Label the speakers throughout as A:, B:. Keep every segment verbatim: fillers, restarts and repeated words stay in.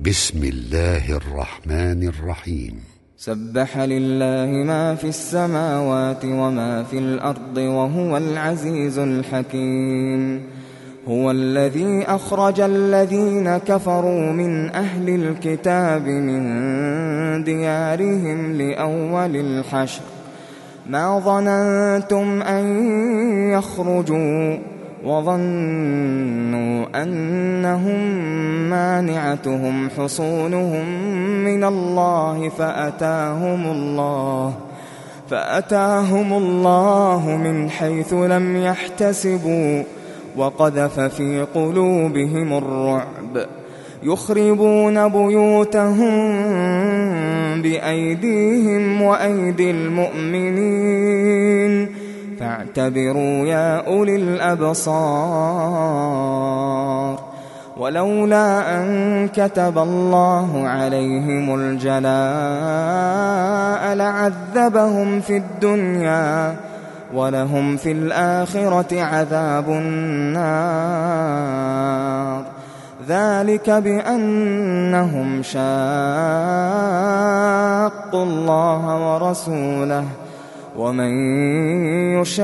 A: بسم الله الرحمن الرحيم.
B: سبح لله ما في السماوات وما في الأرض وهو العزيز الحكيم. هو الذي أخرج الذين كفروا من أهل الكتاب من ديارهم لأول الحشر ما ظننتم أن يخرجوا وظنوا أنهم مانعتهم حصونهم من الله فأتاهم الله فأتاهم الله من حيث لم يحتسبوا وقذف في قلوبهم الرعب يخربون بيوتهم بأيديهم وأيدي المؤمنين فاعتبروا يا أولي الأبصار. ولولا أن كتب الله عليهم الجلاء لعذبهم في الدنيا ولهم في الآخرة عذاب النار. ذلك بأنهم شاقوا الله ورسوله ومن يشاق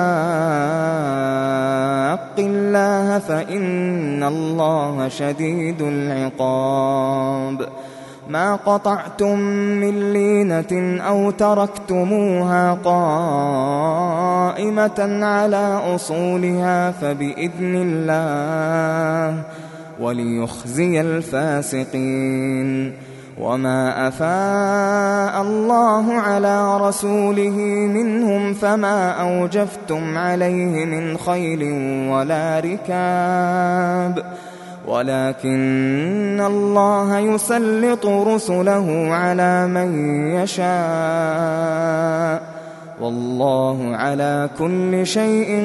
B: الله فإن الله شديد العقاب. ما قطعتم من لينة أو تركتموها قائمة على أصولها فبإذن الله وليخزي الفاسقين. وما أفاء الله على رسوله منهم فما أوجفتم عليه من خيل ولا ركاب ولكن الله يسلط رسله على من يشاء والله على كل شيء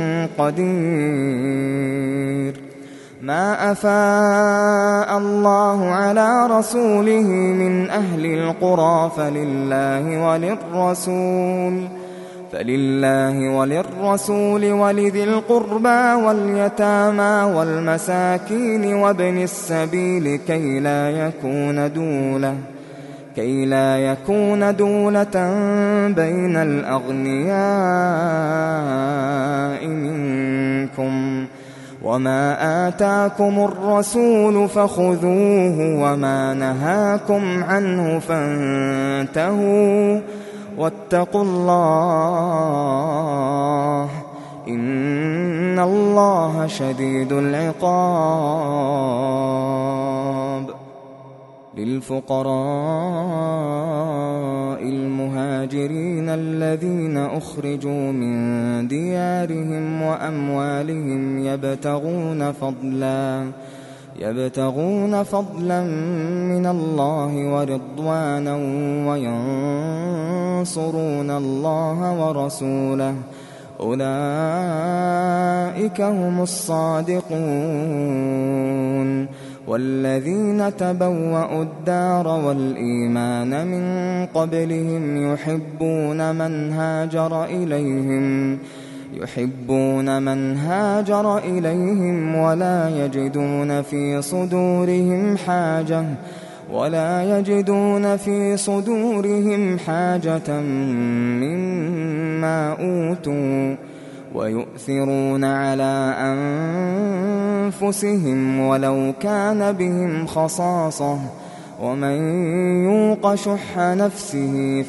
B: قدير. ما أفاء الله على رسوله من أهل القرى فلله وللرسول فلله وللرسول ولذي القربى واليتامى والمساكين وابن السبيل كي لا يكون دولة كي لا يكون دولة بين الأغنياء منكم. وما آتاكم الرسول فخذوه وما نهاكم عنه فانتهوا واتقوا الله إن الله شديد العقاب. للفقراء المهاجرين الذين أخرجوا من ديارهم وأموالهم يبتغون فضلا يبتغون فضلا من الله ورضوانا وينصرون الله ورسوله أولئك هم الصادقون. والذين تبوأوا الدار والإيمان من قبلهم يحبون من هاجر إليهم يحبون من هاجر إليهم ولا يجدون في صدورهم حاجة ولا يجدون في صدورهم حاجة مما أوتوا ويؤثرون على أنفسهم ولو كان بهم خصاصة ومن يوق شح نفسه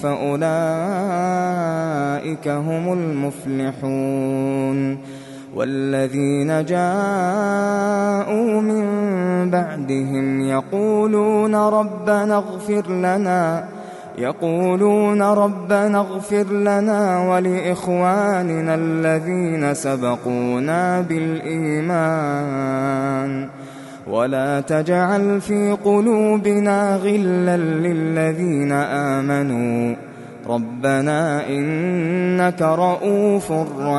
B: فأولئك هم المفلحون. والذين جاءوا من بعدهم يقولون ربنا اغفر لنا يقولون ربنا اغفر لنا ولإخواننا الذين سبقونا بالإيمان ولا تجعل في قلوبنا غلا للذين آمنوا ربنا إنك رؤوف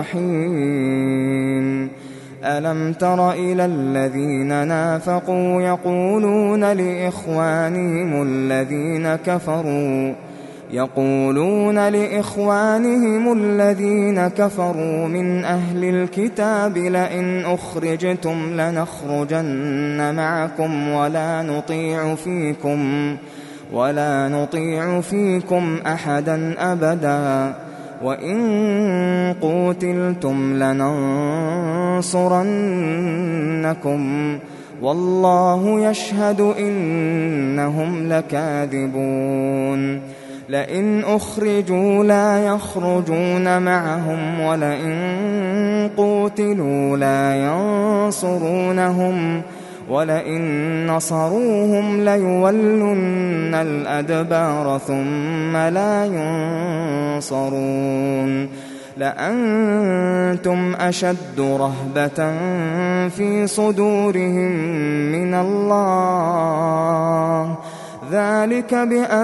B: رحيم. ألم تر إلى الذين نافقوا يقولون لإخوانهم الذين كفروا يقولون لإخوانهم الذين كفروا من أهل الكتاب لئن أخرجتم لنخرجن معكم ولا نطيع فيكم ولا نطيع فيكم أحدا أبدا وإن قوتلتم لننصرنكم والله يشهد إنهم لكاذبون لئن أخرجوا لا يخرجون معهم ولئن قوتلوا لا ينصرونهم ولئن نصروهم ليولن الأدبار ثم لا ينصرون لأنتم أشد رهبة في صدورهم من الله ذلك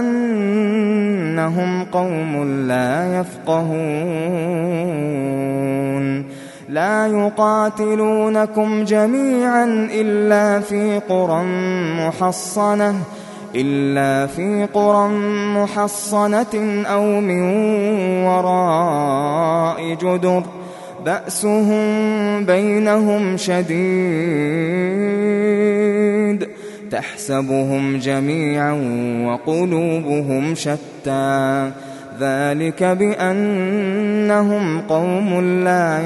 B: بأنهم قوم لا يفقهون لا يقاتلونكم جميعا إلا في قرى محصنة إلا في قرى محصنة أو من وراء جدر بأسهم بينهم شديد تحسبهم جميعا وقلوبهم شتى ذلك بأنهم قوم لا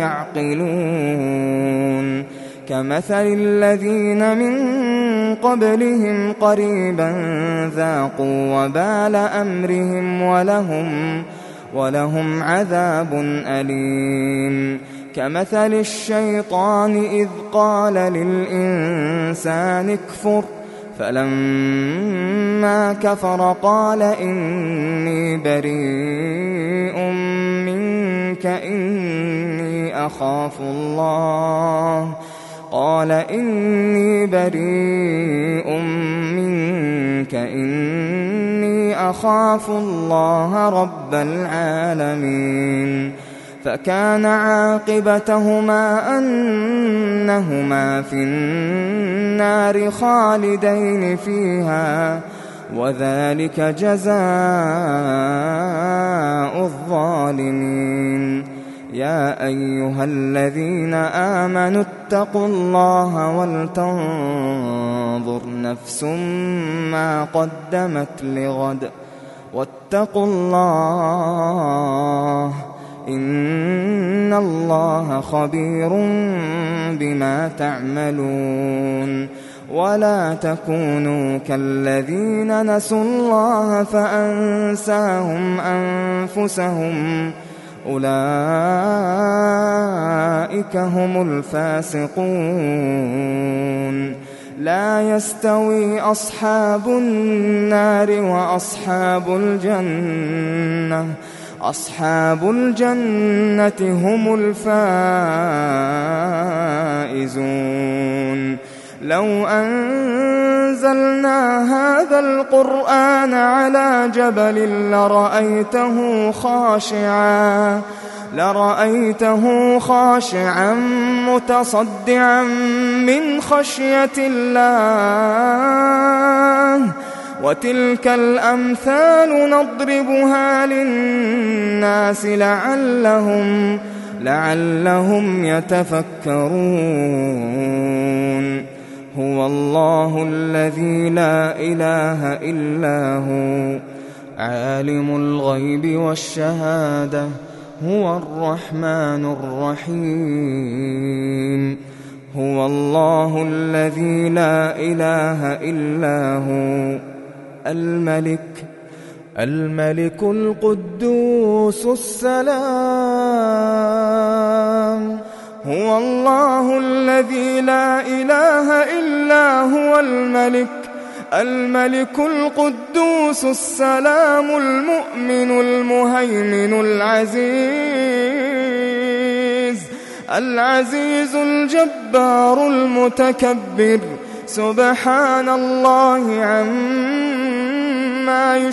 B: يعقلون كمثل الذين من قبلهم قريبا ذاقوا وبال أمرهم ولهم, ولهم عذاب أليم كمثل الشيطان إذ قال للإنسان اكفر فلما كفر قال إني بريء منك إني أخاف الله قال إني بريء منك إني أخاف الله رب العالمين فكان عاقبتهما أنهما في النار خالدين فيها وذلك جزاء الظالمين يا أيها الذين آمنوا اتقوا الله ولتنظر نفس ما قدمت لغد واتقوا الله إن الله خبير بما تعملون ولا تكونوا كالذين نسوا الله فأنساهم أنفسهم أولئك هم الفاسقون لا يستوي أصحاب النار وأصحاب الجنة أصحاب الجنة هم الفائزون لو أنزلنا هذا القرآن على جبل لرأيته خاشعا لرأيته خاشعا متصدعا من خشية الله وتلك الأمثال نضربها للناس لعلهم لعلهم يتفكرون هو الله الذي لا إله إلا هو عالم الغيب والشهادة هو الرحمن الرحيم هو الله الذي لا إله إلا هو الملك الملك القدوس السلام هو الله الذي لا إله إلا هو الملك الملك القدوس السلام المؤمن المهيمن العزيز العزيز الجبار المتكبر سبحان الله عما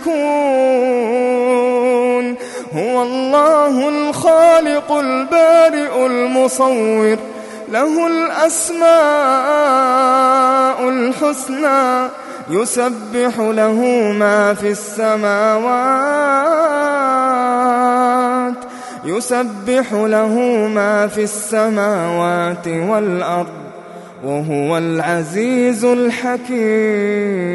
B: يشركون هو الله الخالق البارئ المصور له الأسماء الحسنى يسبح له ما في السماوات يسبح له ما في السماوات والأرض وهو العزيز الحكيم.